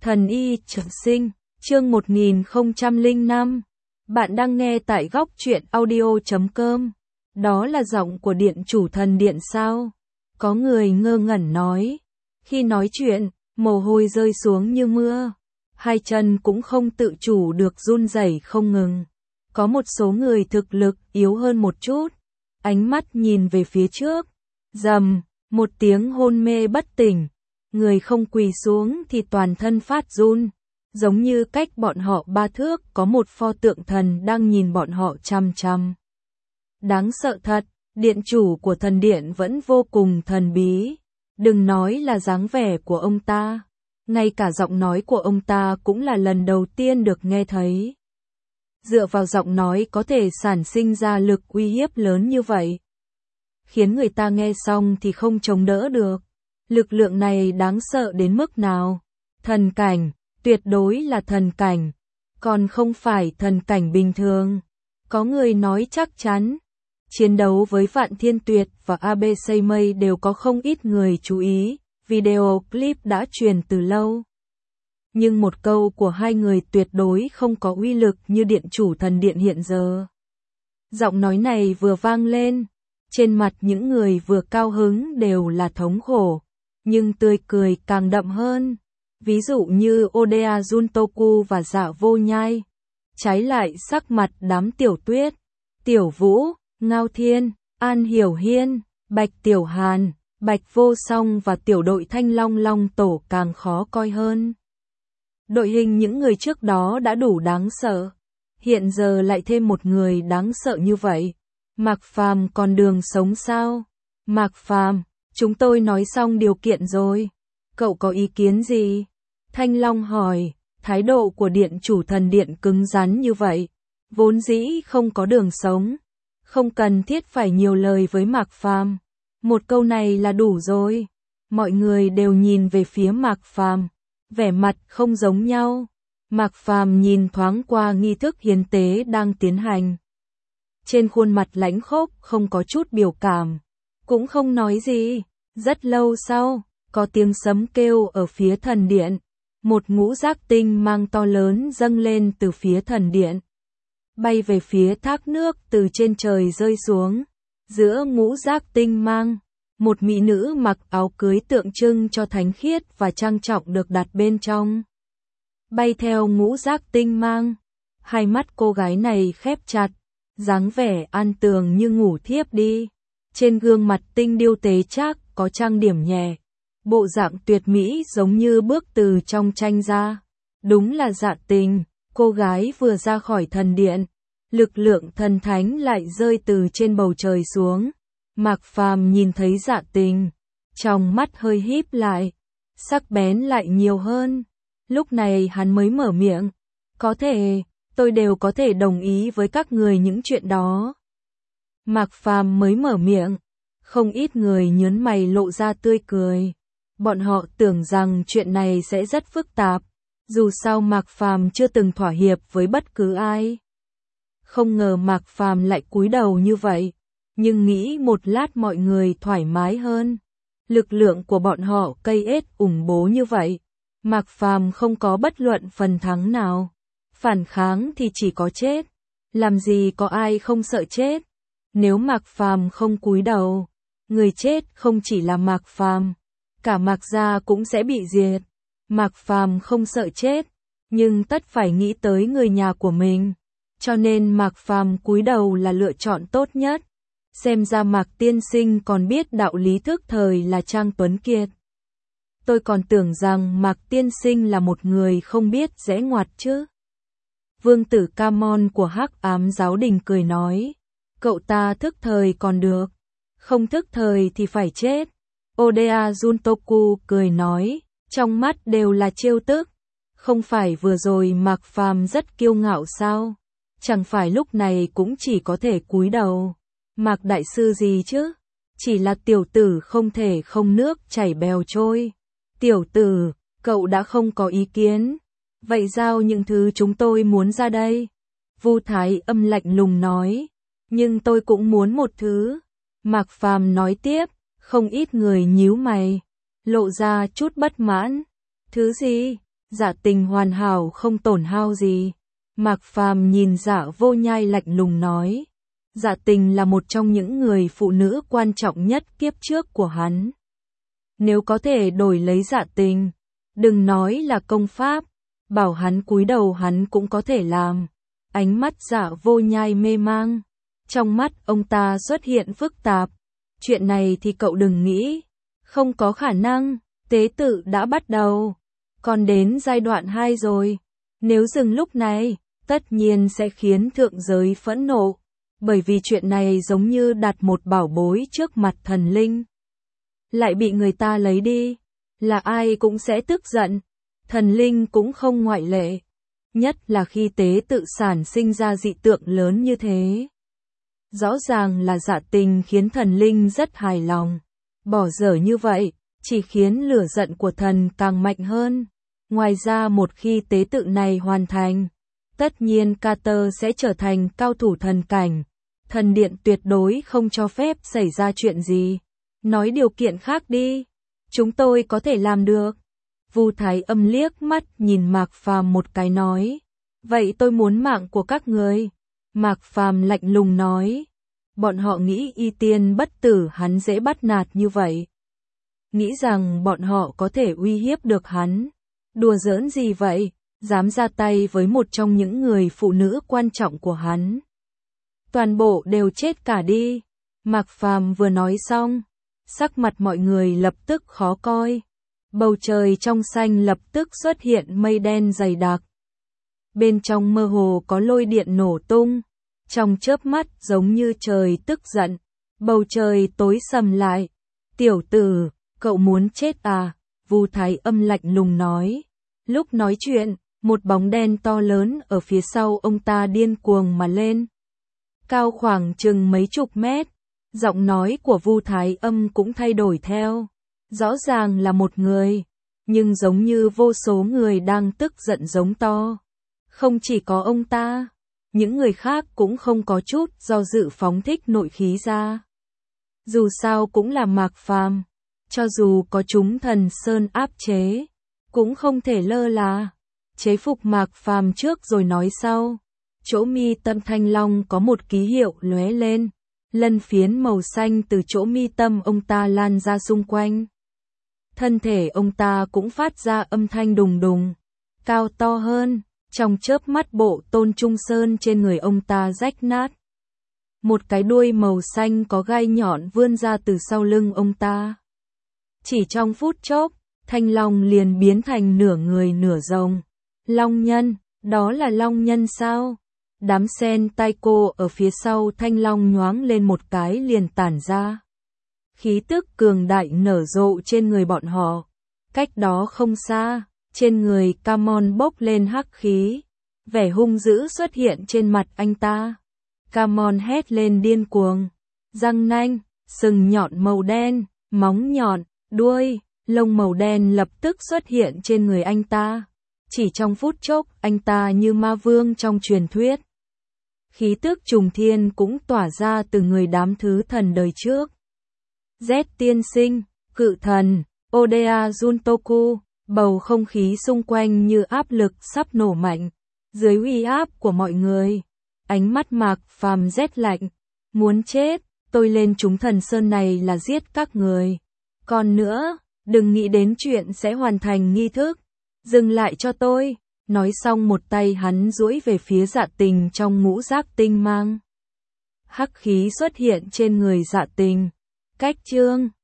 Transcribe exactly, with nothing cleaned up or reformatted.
Thần y trường sinh, chương một nghìn không trăm lẻ năm. Bạn đang nghe tại góc truyện audio chấm com. Đó là giọng của điện chủ thần điện sao? Có người ngơ ngẩn nói. Khi nói chuyện, mồ hôi rơi xuống như mưa. Hai chân cũng không tự chủ được run rẩy không ngừng. Có một số người thực lực yếu hơn một chút. Ánh mắt nhìn về phía trước. Rầm, một tiếng hôn mê bất tỉnh. Người không quỳ xuống thì toàn thân phát run, giống như cách bọn họ ba thước có một pho tượng thần đang nhìn bọn họ chăm chăm. Đáng sợ thật, điện chủ của thần điện vẫn vô cùng thần bí. Đừng nói là dáng vẻ của ông ta, ngay cả giọng nói của ông ta cũng là lần đầu tiên được nghe thấy. Dựa vào giọng nói có thể sản sinh ra lực uy hiếp lớn như vậy, khiến người ta nghe xong thì không chống đỡ được. Lực lượng này đáng sợ đến mức nào? Thần cảnh, tuyệt đối là thần cảnh, còn không phải thần cảnh bình thường. Có người nói chắc chắn, chiến đấu với Vạn Thiên Tuyệt và a bê xê Mây đều có không ít người chú ý, video clip đã truyền từ lâu. Nhưng một câu của hai người tuyệt đối không có uy lực như điện chủ thần điện hiện giờ. Giọng nói này vừa vang lên, trên mặt những người vừa cao hứng đều là thống khổ, nhưng tươi cười càng đậm hơn. Ví dụ như Oda Juntoku và Dạ Vô Nhai. Trái lại sắc mặt đám Tiểu Tuyết, Tiểu Vũ, Ngao Thiên, An Hiểu Hiên, Bạch Tiểu Hàn, Bạch Vô Song và tiểu đội Thanh Long Long Tổ càng khó coi hơn. Đội hình những người trước đó đã đủ đáng sợ, hiện giờ lại thêm một người đáng sợ như vậy. Mạc Phàm còn đường sống sao? Mạc Phàm, chúng tôi nói xong điều kiện rồi. Cậu có ý kiến gì? Thanh Long hỏi, thái độ của điện chủ thần điện cứng rắn như vậy. Vốn dĩ không có đường sống. Không cần thiết phải nhiều lời với Mạc Phàm. Một câu này là đủ rồi. Mọi người đều nhìn về phía Mạc Phàm, vẻ mặt không giống nhau. Mạc Phàm nhìn thoáng qua nghi thức hiến tế đang tiến hành. Trên khuôn mặt lãnh khốc không có chút biểu cảm, cũng không nói gì. Rất lâu sau, có tiếng sấm kêu ở phía thần điện. Một ngũ giác tinh mang to lớn dâng lên từ phía thần điện, bay về phía thác nước từ trên trời rơi xuống. Giữa ngũ giác tinh mang, một mỹ nữ mặc áo cưới tượng trưng cho thánh khiết và trang trọng được đặt bên trong. Bay theo ngũ giác tinh mang, hai mắt cô gái này khép chặt, dáng vẻ an tường như ngủ thiếp đi. Trên gương mặt tinh điêu tế trác có trang điểm nhẹ, bộ dạng tuyệt mỹ giống như bước từ trong tranh ra. Đúng là Dạ Tình. Cô gái vừa ra khỏi thần điện, lực lượng thần thánh lại rơi từ trên bầu trời xuống. Mạc Phàm nhìn thấy Dạ Tình, trong mắt hơi híp lại, sắc bén lại nhiều hơn. Lúc này hắn mới mở miệng, có thể, tôi đều có thể đồng ý với các người những chuyện đó. Mạc Phàm mới mở miệng, không ít người nhớn mày lộ ra tươi cười. Bọn họ tưởng rằng chuyện này sẽ rất phức tạp, dù sao Mạc Phàm chưa từng thỏa hiệp với bất cứ ai. Không ngờ Mạc Phàm lại cúi đầu như vậy, nhưng nghĩ một lát mọi người thoải mái hơn. Lực lượng của bọn họ cây ết ủng bố như vậy, Mạc Phàm không có bất luận phần thắng nào. Phản kháng thì chỉ có chết, làm gì có ai không sợ chết. Nếu Mạc Phàm không cúi đầu, người chết không chỉ là Mạc Phàm, cả Mạc gia cũng sẽ bị diệt. Mạc Phàm không sợ chết, nhưng tất phải nghĩ tới người nhà của mình, cho nên Mạc Phàm cúi đầu là lựa chọn tốt nhất. Xem ra Mạc tiên sinh còn biết đạo lý thức thời là Trang Tuấn Kiệt. Tôi còn tưởng rằng Mạc tiên sinh là một người không biết dễ ngoặt chứ. Vương tử Camon của Hắc Ám Giáo Đình cười nói, cậu ta thức thời còn được, không thức thời thì phải chết. Oda Juntoku cười nói, trong mắt đều là trêu tức. Không phải vừa rồi Mạc Phàm rất kiêu ngạo sao? Chẳng phải lúc này cũng chỉ có thể cúi đầu. Mạc đại sư gì chứ? Chỉ là tiểu tử không thể không nước chảy bèo trôi. Tiểu tử, cậu đã không có ý kiến. Vậy giao những thứ chúng tôi muốn ra đây. Vu Thái Âm lạnh lùng nói. Nhưng tôi cũng muốn một thứ. Mạc Phàm nói tiếp, không ít người nhíu mày, lộ ra chút bất mãn. Thứ gì? Dạ Tình hoàn hảo không tổn hao gì. Mạc Phàm nhìn Dạ Vô Nhai lạnh lùng nói. Dạ Tình là một trong những người phụ nữ quan trọng nhất kiếp trước của hắn. Nếu có thể đổi lấy Dạ Tình, đừng nói là công pháp, bảo hắn cúi đầu hắn cũng có thể làm. Ánh mắt Dạ Vô Nhai mê mang. Trong mắt ông ta xuất hiện phức tạp. Chuyện này thì cậu đừng nghĩ. Không có khả năng, tế tự đã bắt đầu. Còn đến giai đoạn hai rồi. Nếu dừng lúc này, tất nhiên sẽ khiến thượng giới phẫn nộ. Bởi vì chuyện này giống như đặt một bảo bối trước mặt thần linh. Lại bị người ta lấy đi. Là ai cũng sẽ tức giận. Thần linh cũng không ngoại lệ. Nhất là khi tế tự sản sinh ra dị tượng lớn như thế. Rõ ràng là Dạ Tình khiến thần linh rất hài lòng. Bỏ dở như vậy, chỉ khiến lửa giận của thần càng mạnh hơn. Ngoài ra một khi tế tự này hoàn thành, tất nhiên Carter sẽ trở thành cao thủ thần cảnh. Thần điện tuyệt đối không cho phép xảy ra chuyện gì. Nói điều kiện khác đi. Chúng tôi có thể làm được. Vu Thái Âm liếc mắt nhìn Mạc Phàm một cái nói. Vậy tôi muốn mạng của các người. Mạc Phàm lạnh lùng nói. Bọn họ nghĩ y tiên bất tử hắn dễ bắt nạt như vậy. Nghĩ rằng bọn họ có thể uy hiếp được hắn. Đùa giỡn gì vậy, dám ra tay với một trong những người phụ nữ quan trọng của hắn. Toàn bộ đều chết cả đi. Mạc Phàm vừa nói xong, sắc mặt mọi người lập tức khó coi. Bầu trời trong xanh lập tức xuất hiện mây đen dày đặc. Bên trong mơ hồ có lôi điện nổ tung. Trong chớp mắt giống như trời tức giận. Bầu trời tối sầm lại. Tiểu tử, cậu muốn chết à? Vu Thái Âm lạnh lùng nói. Lúc nói chuyện, một bóng đen to lớn ở phía sau ông ta điên cuồng mà lên. Cao khoảng chừng mấy chục mét. Giọng nói của Vu Thái Âm cũng thay đổi theo. Rõ ràng là một người, nhưng giống như vô số người đang tức giận giống to. Không chỉ có ông ta, những người khác cũng không có chút do dự phóng thích nội khí ra. Dù sao cũng là Mạc Phàm, cho dù có chúng thần sơn áp chế, cũng không thể lơ là. Chế phục Mạc Phàm trước rồi nói sau. Chỗ mi tâm Thanh Long có một ký hiệu lóe lên, lân phiến màu xanh từ chỗ mi tâm ông ta lan ra xung quanh. Thân thể ông ta cũng phát ra âm thanh đùng đùng, cao to hơn, trong chớp mắt bộ Tôn Trung Sơn trên người ông ta rách nát. Một cái đuôi màu xanh có gai nhọn vươn ra từ sau lưng ông ta. Chỉ trong phút chốc, Thanh Long liền biến thành nửa người nửa rồng. Long nhân, đó là Long nhân sao? Đám sen tai cô ở phía sau Thanh Long nhoáng lên một cái liền tản ra. Khí tức cường đại nở rộ trên người bọn họ. Cách đó không xa, trên người Camon bốc lên hắc khí. Vẻ hung dữ xuất hiện trên mặt anh ta. Camon hét lên điên cuồng. Răng nanh, sừng nhọn màu đen, móng nhọn, đuôi, lông màu đen lập tức xuất hiện trên người anh ta. Chỉ trong phút chốc, anh ta như ma vương trong truyền thuyết. Khí tức trùng thiên cũng tỏa ra từ người đám thứ thần đời trước. Z tiên sinh, cự thần, Oda Juntoku, bầu không khí xung quanh như áp lực sắp nổ mạnh. Dưới uy áp của mọi người, ánh mắt Mạc Phàm rét lạnh. Muốn chết, tôi lên chúng thần sơn này là giết các người. Còn nữa, đừng nghĩ đến chuyện sẽ hoàn thành nghi thức. Dừng lại cho tôi. Nói xong một tay hắn duỗi về phía Dạ Tình trong ngũ giác tinh mang. Hắc khí xuất hiện trên người Dạ Tình. Cách chương